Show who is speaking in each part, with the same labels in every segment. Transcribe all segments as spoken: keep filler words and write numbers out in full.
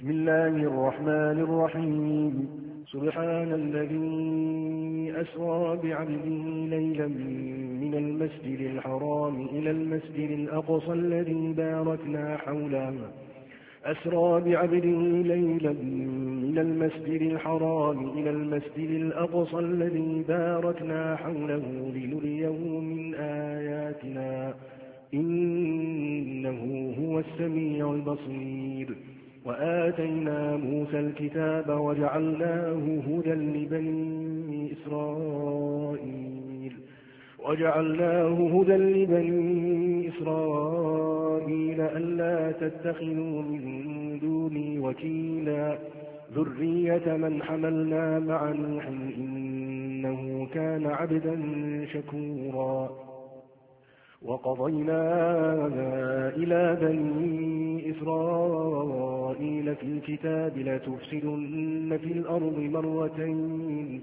Speaker 1: بسم الله الرحمن الرحيم سبحان الذي أسرى بعبده ليلا من المسجد الحرام إلى المسجد الأقصى الذي باركنا حوله أسرى بعبده ليلا من المسجد الحرام إلى المسجد الأقصى الذي باركنا حوله لنريه من آياتنا إنه هو السميع البصير وآتينا موسى الكتاب وجعلناه هدى لبني إسرائيل وجعلناه هدى لبني إسرائيل ألا تتخذوا من دوني وكيلا ذرية من حملنا مع نوح إنه كان عبدا شكورا وقضينا إلى بني إسرائيل في الكتاب لتفسدن في الأرض مرتين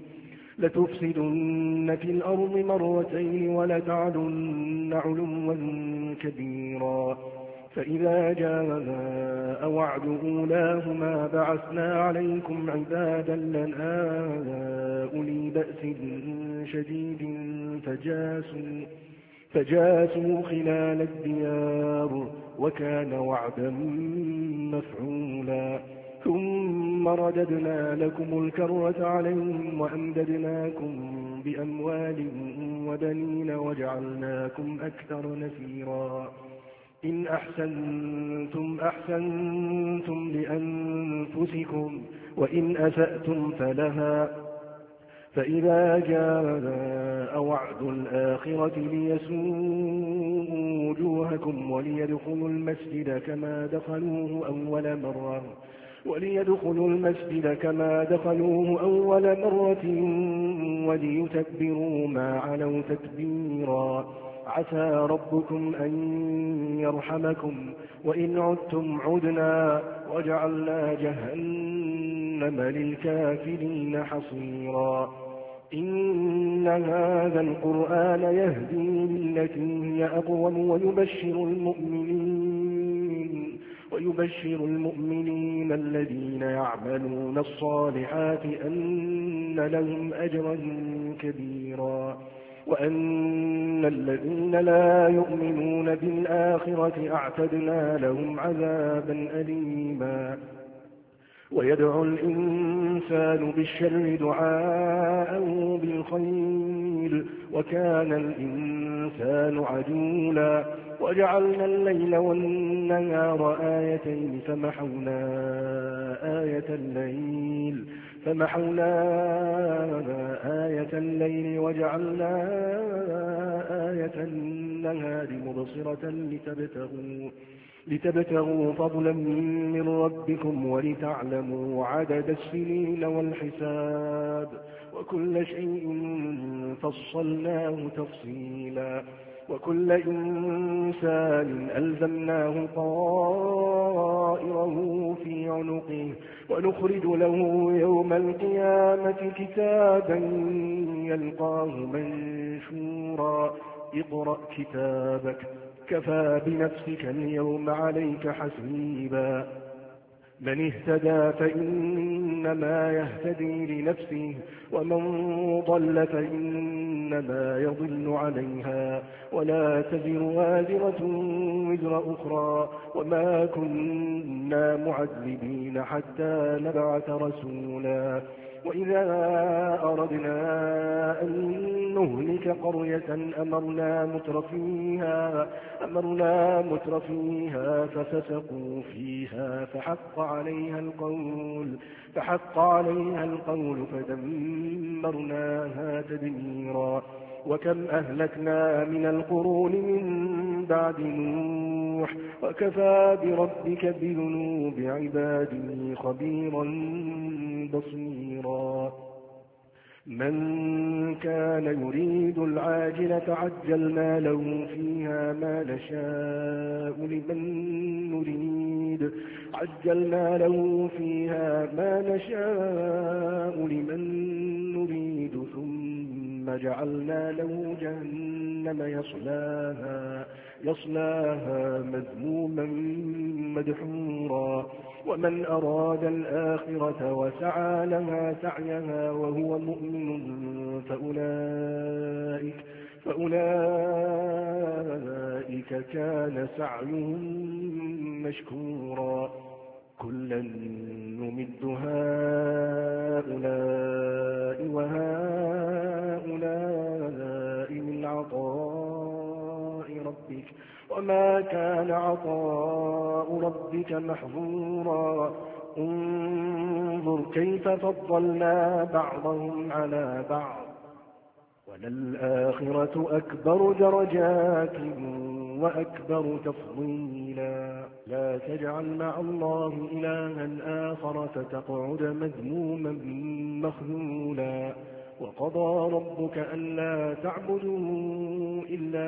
Speaker 1: لتفسدن في الأرض مرتين ولتعلن علوا كبيرا فإذا جاء وعد أولاهما بعثنا عليكم عبادا لنا أولي بأس شديد فجاسوا فجاسوا خلال الديار وكان وعدا مفعولا ثم رددنا لكم الكرة عليهم وأمددناكم بأموال وبنين وجعلناكم أكثر نفيرا إن أحسنتم أحسنتم لأنفسكم وإن أسأتم فلها فإذا جاء وعد الآخرة ليسوءوا وجوهكم وليدخلوا المسجد كما دخلوه أول مرة وليدخلوا المسجد كما دخلوه أول مرة وليتبروا ما علوا تتبيرا عسى ربكم أن يرحمكم وإن عدتم عدنا وجعلنا جهنم للكافرين حصيرا إن هذا القرآن يهدي للتي هي أقوم ويبشر المؤمنين ويبشر المؤمنين الذين يعملون الصالحات أن لهم أجرا كبيرا وأن الذين لا يؤمنون بالآخرة أعتدنا لهم عذابا أليما ويدعو الإنسان بالشر دعاءه بالخير وكان الإنسان عجولا وجعلنا الليل والنهار آيتين فمحونا آية الليل فمحونا آية الليل وجعلنا آية النهار مبصرة لتبتغوا لتبتغوا فضلا من ربكم ولتعلموا عدد السنين والحساب وكل شيء فصلناه تفصيلا وكل إنسان ألزمناه طائره في عنقه ونخرج له يوم القيامة كتابا يلقاه منشورا اقرأ كتابك كفى بنفسك اليوم عليك حسيبا من اهتدى فإنما يهتدي لنفسه ومن ضل فإنما يضل عليها ولا تزر وازرة وزر أخرى وما كنا معذبين حتى نبعث رسولا وإذا أردنا أن نهلك قرية أمرنا مترفيها أمرنا مترفيها ففسقوا فيها فحق عليها القول فحق عليها القول فدمرناها تدميرا وكم أهلكنا من القرون من بعد نوح وكفى بربك بذنوب عباده خبيرا بصيرا من كان يريد العاجلة عجلنا له فيها ما نشاء لمن نريد عجلنا له فيها ما نشاء لمن نريد ثم ثم جعلنا له جهنم يصلاها, يصلاها مذموما مدحورا ومن أراد الآخرة وسعى لها سعيها وهو مؤمن فأولئك, فأولئك كان سعيهم مشكورا كلا نمد هؤلاء وهؤلاء من عطاء ربك وما كان عطاء ربك محظورا انظر كيف فضلنا بعضهم على بعض وللآخرة أكبر درجات وأكبر تفضيلا لا تجعل مع الله إلها آخر فتقعد مذموما مخذولا وقضى ربك ألا تعبدوا إلا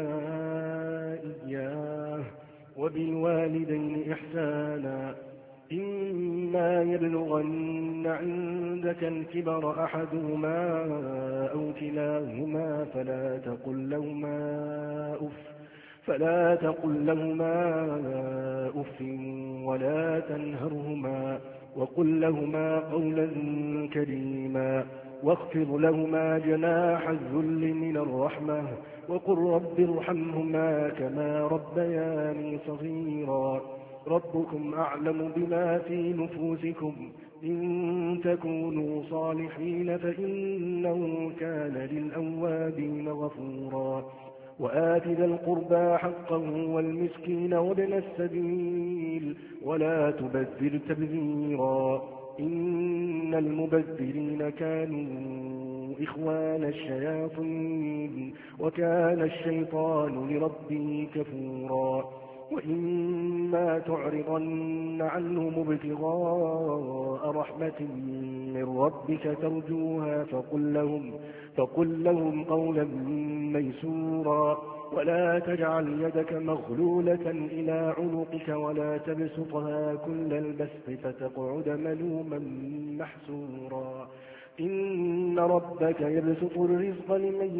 Speaker 1: إياه وبالوالدين إحسانا إما يبلغن عندك الكبر أحدهما أو كلاهما فلا تقل لهما أف فلا تقل لهما أف ولا تنهرهما وقل لهما قولا كريما واخفض لهما جناح الذل من الرحمة وقل رب ارحمهما كما ربياني صغيرا ربكم أعلم بما في نفوسكم إن تكونوا صالحين فإنه كان للأوابين غفورا وآت ذا القربى حقه والمسكين وابن السبيل ولا تبذر تبذيرا إن المبذرين كانوا إخوان الشياطين وكان الشيطان لربه كفورا وإما تعرضن عنهم ابتغاء رحمة من ربك ترجوها فقل لهم, فقل لهم قولا ميسورا ولا تجعل يدك مغلولة إلى عنقك ولا تبسطها كل البسط فتقعد ملوما محسورا إن ربك يبسط الرزق لمن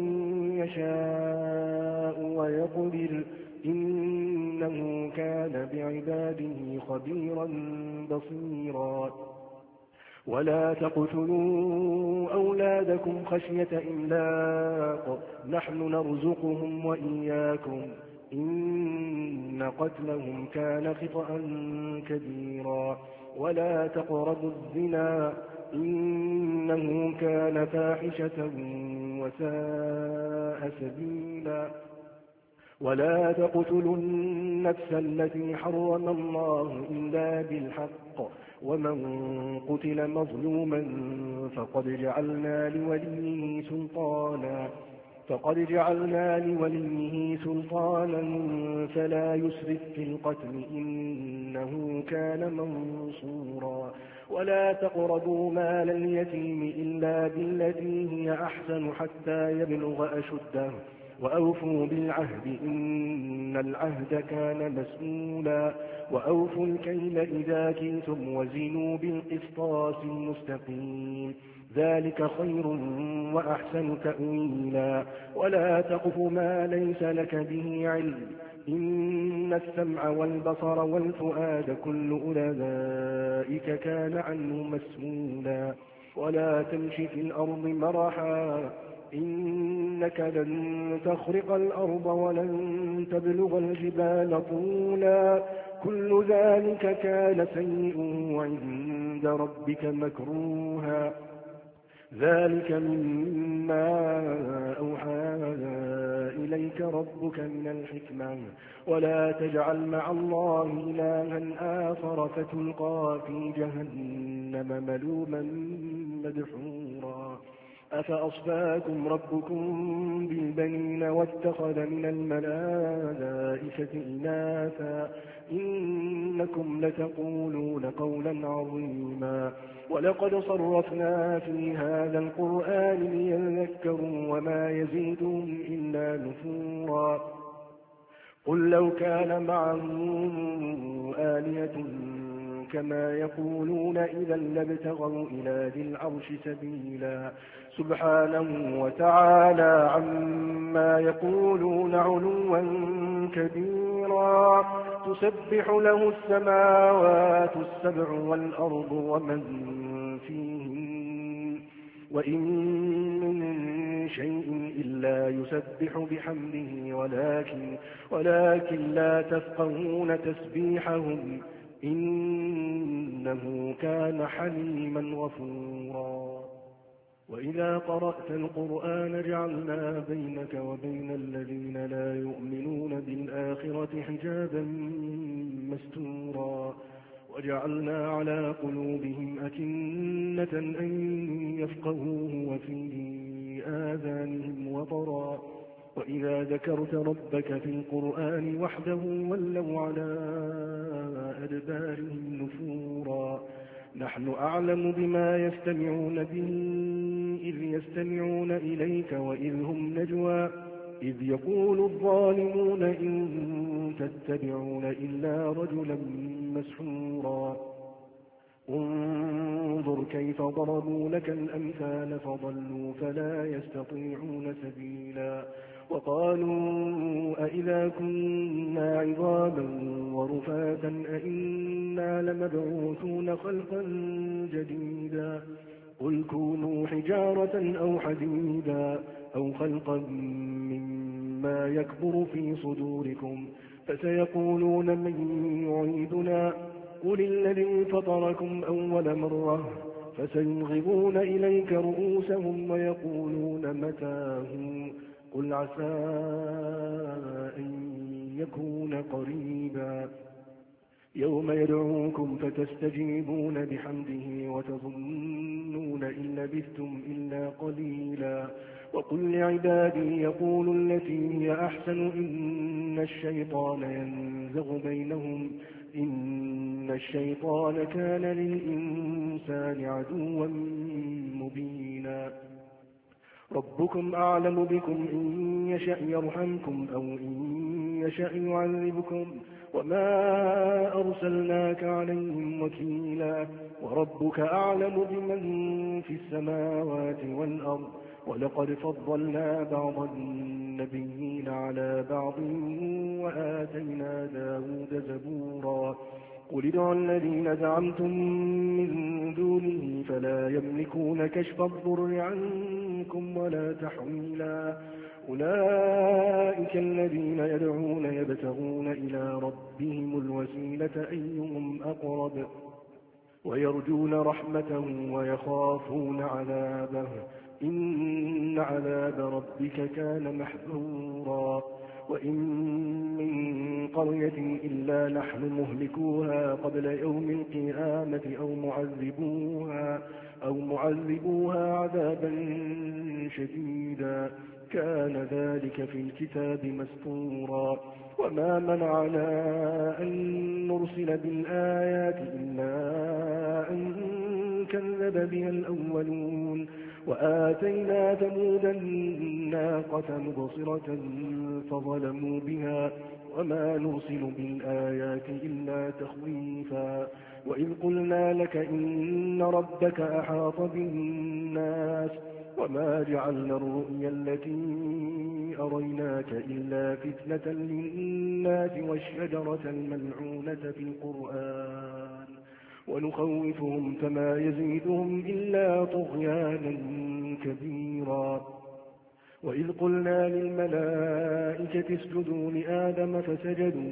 Speaker 1: يشاء ويقدر إنه كان بعباده خبيرا بصيرا ولا تقتلوا أولادكم خشية إملاق نحن نرزقهم وإياكم إن قتلهم كان خطأ كبيرا ولا تقربوا الزنا إنه كان فاحشة وساء سبيلا ولا تقتلوا النفس التي حرم الله إلا بالحق ومن قتل مظلوما فقد جعلنا لوليه سلطانا فقد جعلنا لوليه سلطانا فلا يسرف في القتل إنه كان منصورا ولا تقربوا مال اليتيم إلا بالتي هي أحسن حتى يبلغ أشده وأوفوا بالعهد إن العهد كان مسؤولا وأوفوا الكيل إذا كلتم وزنوا بالقسطاس المستقيم ذلك خير وأحسن تأويلا ولا تقف ما ليس لك به علم إن السمع والبصر والفؤاد كل أولئك كان عنه مسؤولا ولا تمش في الأرض مرحا إنك لن تخرق الأرض ولن تبلغ الجبال طولا كل ذلك كان سيئا عند ربك مكروها ذلك مما أوحى إليك ربك من الحكمة ولا تجعل مع الله إلها آخر فتلقى في جهنم ملوما مدحورا أفأصفاكم ربكم بالبنين واتخذ من الملائكة إناثا إنكم لتقولون قولا عظيما ولقد صرفنا في هذا القرآن ليذكروا وما يزيدهم إلا نفورا قل لو كان معه آلهة كما يقولون إذا لابتغوا إلى ذي العرش سبيلا سبحانه وتعالى عما يقولون علوا كبيرا تسبح له السماوات السبع والأرض ومن فيهن وإن من شيء إلا يسبح بحمده ولكن, ولكن لا تفقهون تسبيحهم إنه كان حليما غفورا وإذا قرأت القرآن جعلنا بينك وبين الذين لا يؤمنون بالآخرة حجابا مستورا وجعلنا على قلوبهم أكنة أن يفقهوه وفي آذانهم وقرا وإذا ذكرت ربك في القرآن وحده ولوا على أدبارهم نفورا نحن أعلم بما يستمعون به إذ يستمعون إليك وإذ هم نجوى إذ يقول الظالمون إن تتبعون إلا رجلا مسحورا انظر كيف ضربوا لك الأمثال فضلوا فلا يستطيعون سبيلا وقالوا أئذا كنا عظاما ورفاتا أئنا لمبعوثون خلقا جديدا قل كونوا حجارة أو حديدا أو خلقا مما يكبر في صدوركم فسيقولون من يعيدنا قل الذي فطركم أول مرة فسينغضون إليك رؤوسهم ويقولون متاه قل عسى أن يكون قريبا يوم يدعوكم فتستجيبون بحمده وتظنون إن لبثتم إلا قليلا وقل لعبادي يقولوا التي هي أحسن إن الشيطان ينزغ بينهم إن الشيطان كان للإنسان عدوا مبينا ربكم أعلم بكم إن يشأ يرحمكم أو إن يشأ يعذبكم وما أرسلناك عليهم وكيلا وربك أعلم بمن في السماوات والأرض ولقد فضلنا بعض النبيين على بعض وآتينا داود زبورا قل ادعوا الذين زعمتم من دونه فلا يملكون كشف الضر عنكم ولا تحويلا أولئك الذين يدعون يبتغون إلى ربهم الوسيلة أيهم أقرب ويرجون رحمته ويخافون عذابه إن عذاب ربك كان محذورا وإن من قرية إلا نحن مهلكوها قبل يوم القيامة أو معذبوها, أو معذبوها عذابا شديدا كان ذلك في الكتاب مسطورا وما منعنا أن نرسل بالآيات إلا أن كذب بها الأولون وآتينا ثمود الناقة مبصرة فظلموا بها وما نرسل بالآيات إلا تخويفا وإذ قلنا لك إن ربك أحاط بالناس وما جعلنا الرؤيا التي أريناك إلا فتنة للناس والشجرة الملعونة في القرآن ونخوفهم فما يزيدهم إلا طغيانا كبيرا وإذ قلنا للملائكة اسجدوا لآدم فسجدوا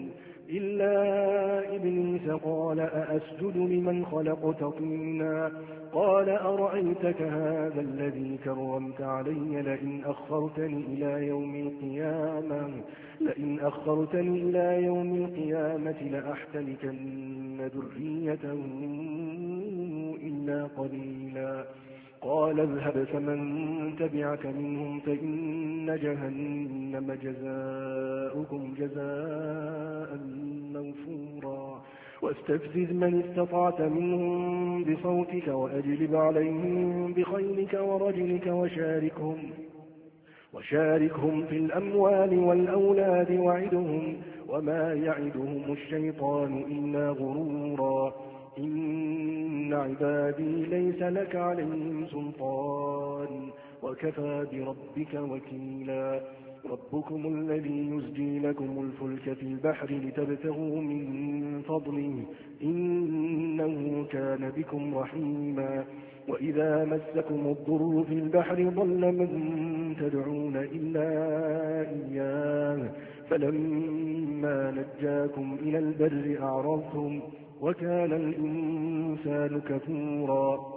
Speaker 1: إلا إبليس قال أأسجد لمن خلقت طينا قال أرأيتك هذا الذي كرمت علي لئن أخرتني إلى يوم القيامة لئن أخرتني إلى يوم القيامة لأحتنكن ذريته إلا قليلا قال اذهب فمن تبعك منهم فإن جهنم جزاؤكم جزاء موفورا واستفزز من استطعت منهم بصوتك وأجلب عليهم بخيلك ورجلك وشاركهم وشاركهم في الأموال والأولاد وعدهم وما يعدهم الشيطان إلا غرورا إن عبادي ليس لك عليهم سلطان وكفى بربك وكيلا ربكم الذي يزجي لكم الفلك في البحر لتبتغوا من فضله إنه كان بكم رحيما وإذا مسكم الضر في البحر ضل من تدعون إلا إياه فلما نجاكم إلى البر أعرضتم وكان الإنسان كفورا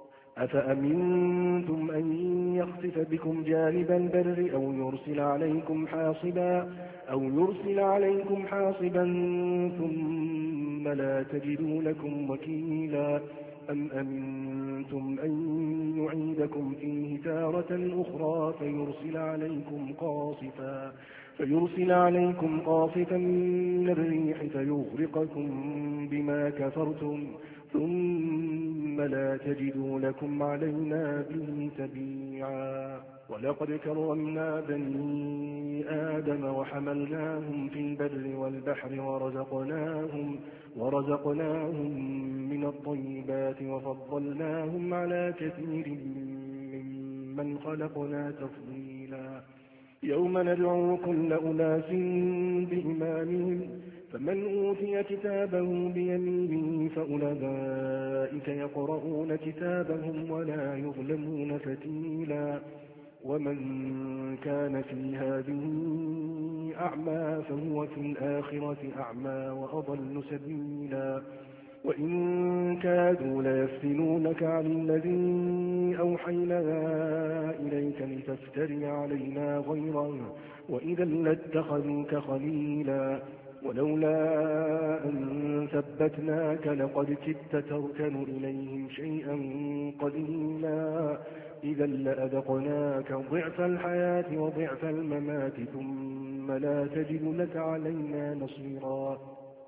Speaker 1: أفأمنتم أن يخسف بكم جانب البر أو يرسل عليكم حاصبا أو يرسل عليكم حاصبا ثم لا تجدوا لكم وكيلا أم أمنتم أن يعيدكم فيه تارة أخرى فيرسل عليكم قاصفا فيرسل عليكم قاصفا من الريح فيغرقكم بما كفرتم ثم لا تجدوا لكم علينا به تبيعا ولقد كرمنا بني آدم وحملناهم في البر والبحر ورزقناهم, ورزقناهم من الطيبات وفضلناهم على كثير ممن خلقنا تفضيلا يوم ندعو كل أناس بإمامهم فمن أوتي كتابه بيمينه فأولئك يقرؤون كتابهم ولا يظلمون فتيلا ومن كان في هذه أعمى فهو في الآخرة أعمى وأضل سبيلا وإن كادوا ليفتنونك عن الذي أوحينا إليك لتفتري علينا غيره وإذا لاتخذوك خليلا ولولا أن ثبتناك لقد كدت تركن إليهم شيئا قليلا إذا لأذقناك ضعف الحياة وضعف الممات ثم لا تجد لك علينا نصيرا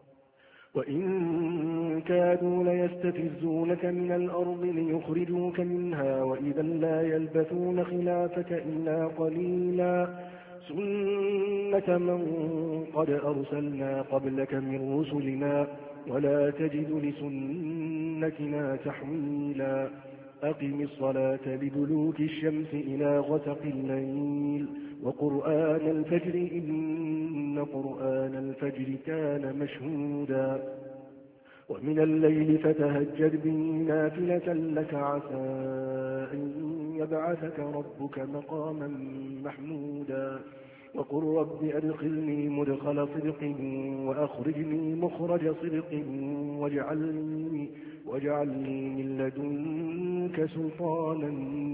Speaker 1: وإن كادوا ليستفزونك من الأرض ليخرجوك منها وإذا لا يلبثون خلافك إلا قليلا سنة من قد أرسلنا قبلك من رسلنا ولا تجد لسنتنا تحويلا أقم الصلاة لدلوك الشمس إلى غسق الليل وقرآن الفجر إن قرآن الفجر كان مشهودا ومن الليل فتهجد به نافلة لك عسى أن يبعثك ربك مقاما محمودا وقل رب أدخلني مدخل صدق وأخرجني مخرج صدق واجعلني, واجعلني من لدنك سلطانا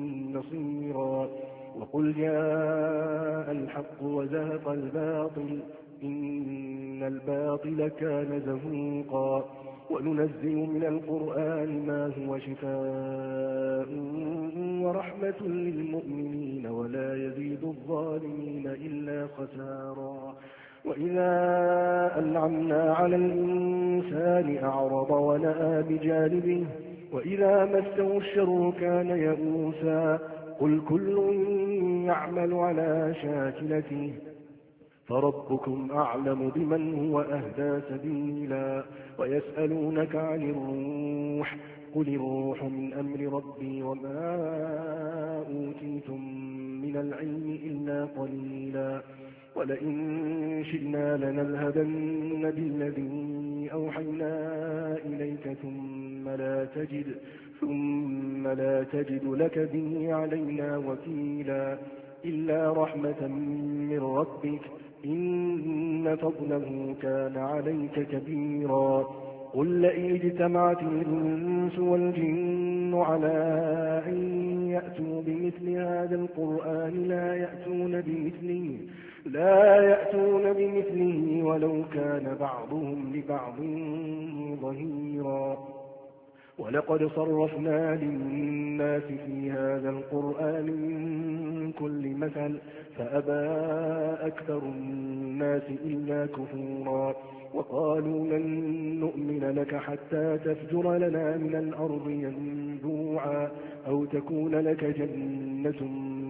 Speaker 1: نصيرا وقل جاء الحق وزهق الباطل إن الباطل كان زهوقا وننزل من القرآن ما هو شفاء ورحمة للمؤمنين ولا يزيد الظالمين إلا خسارا وإذا أنعمنا على الإنسان أعرض ونأى بجانبه وإذا مسه الشر كان يئوسا قل كل يعمل على شاكلته فربكم أعلم بمن هو أهدى سبيلا ويسألونك عن الروح قل الروح من أمر ربي وما أوتيتم من العلم إلا قليلا ولئن شئنا لنذهبن بالذي أوحينا إليك ثم لا تجد ثم لا تجد لك به علينا وكيلا إلا رحمة من ربك إن فضله كان عليك كبيرا قل لئن اجتمعت الإنس والجن على أن يأتوا بمثل هذا القرآن لا يأتون بمثله لا يأتون بمثله ولو كان بعضهم لبعض ظهيرا ولقد صرفنا للناس في هذا القرآن من كل مثل فأبى أكثر الناس إلا كفورا وقالوا لن نؤمن لك حتى تفجر لنا من الأرض ينبوعا أو تكون لك جنة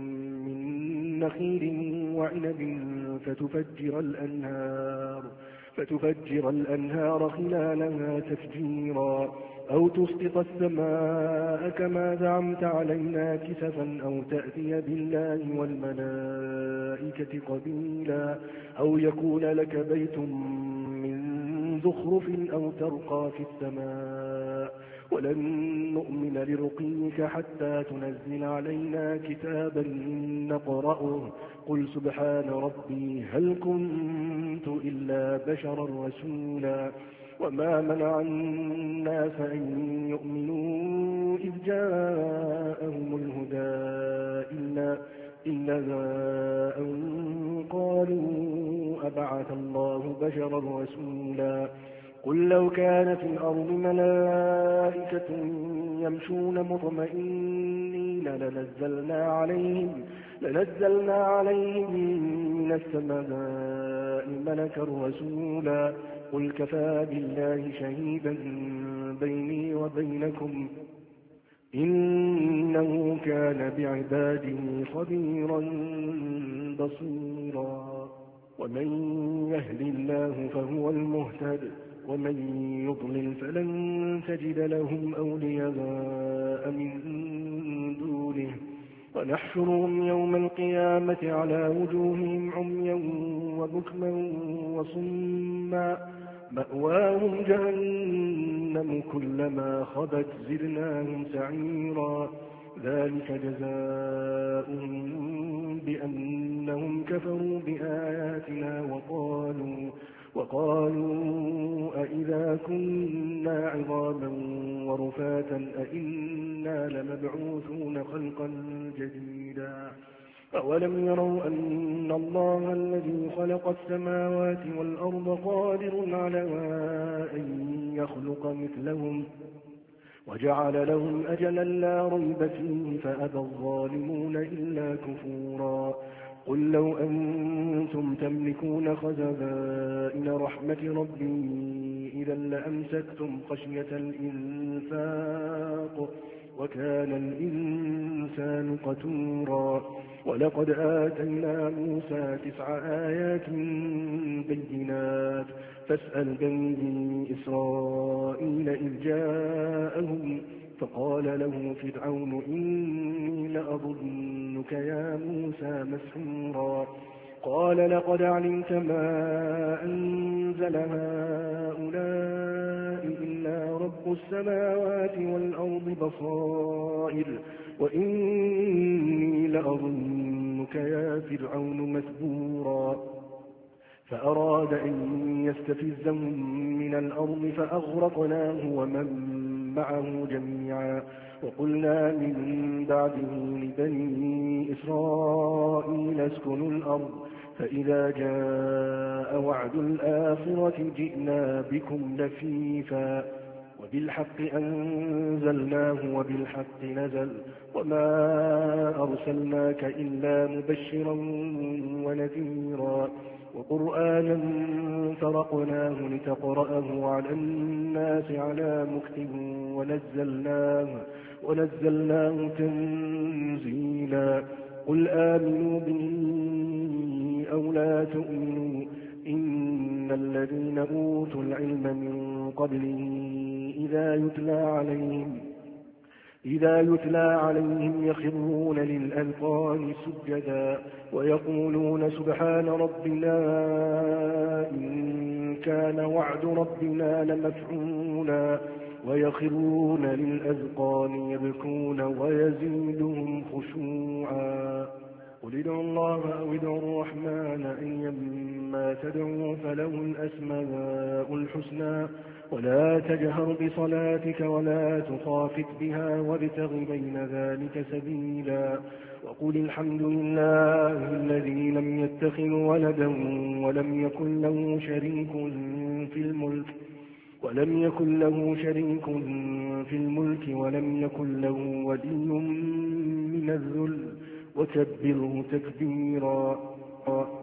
Speaker 1: من نخيل وعنب فتفجر الأنهار فتفجر الأنهار خلالها تفجيرا أو تسقط السماء كما زعمت علينا كسفا أو تأتي بالله والملائكة قبيلا أو يكون لك بيت من زخرف أو ترقى في السماء ولن نؤمن لرقيك حتى تنزل علينا كتابا نقرأه قل سبحان ربي هل كنت إلا بشرا رسولا وما منع الناس أن يؤمنوا إذ جاءهم الهدى إلا, إلا أن قالوا أبعث الله بشرا رسولا قل لو كان في الأرض ملائكة يمشون مطمئنين لنزلنا عليهم, لنزلنا عليهم من السماء ملكا رسولا قل كفى بالله شهيدا بيني وبينكم إنه كان بعباده خبيرا بصيرا ومن يهد الله فهو المهتد ومن يضلل فلن تجد لهم أولياء من دونه ونحشرهم يوم القيامة على وجوههم عميا وبكما وصما مأواهم جهنم كلما خبت زدناهم سعيرا ذلك جزاؤهم بأنهم كفروا بآياتنا وقالوا وقالوا أئذا كنا عظاما ورفاتا أئنا لمبعوثون خلقا جديدا أولم يروا أن الله الذي خلق السماوات والأرض قادر على أن يخلق مثلهم وجعل لهم أجلا لا ريب فيه فأبى الظالمون إلا كفورا قل لو أنتم تملكون خزائن رحمة ربي إذا لأمسكتم خشية الإنفاق وكان الإنسان قتورا ولقد آتينا موسى تسع آيات بينات فاسأل بني إسرائيل إذ جاءهم فقال له فرعون إني لأظنك يا موسى مسحورا قال لقد علمت ما أنزل هؤلاء إلا رب السماوات والأرض بصائر وإني لأظنك يا فرعون مثبورا فأراد أن يستفزهم من الأرض فأغرقناه ومن معه جميعا وقلنا من بعده لبني إسرائيل اسكنوا الأرض فإذا جاء وعد الآخرة جئنا بكم لفيفا وبالحق أنزلناه وبالحق نزل وما أرسلناك إلا مبشرا ونذيرا وقرآنا فرقناه لتقرأه على الناس على مكتب ونزلناه, ونزلناه تنزيلا قل آمنوا به أو لا تؤمنوا إن الذين أوتوا العلم من قبله إذا يتلى عليهم إذا يتلى عليهم يخرون للأذقان سجدا ويقولون سبحان ربنا إن كان وعد ربنا لمفعولا ويخرون للأذقان يبكون ويزيدهم خشوعا قل ادعوا الله أو ادعوا الرحمن أيما تدعوا فله الأسماء الحسنى ولا تجهر بصلاتك ولا تخافت بها وابتغ بين ذلك سبيلا وقل الحمد لله الذي لم يتخذ ولدا ولم يكن له شريك في الملك ولم يكن له شريك في الملك ولم يكن له ولي من الذل وكبره تكبيرا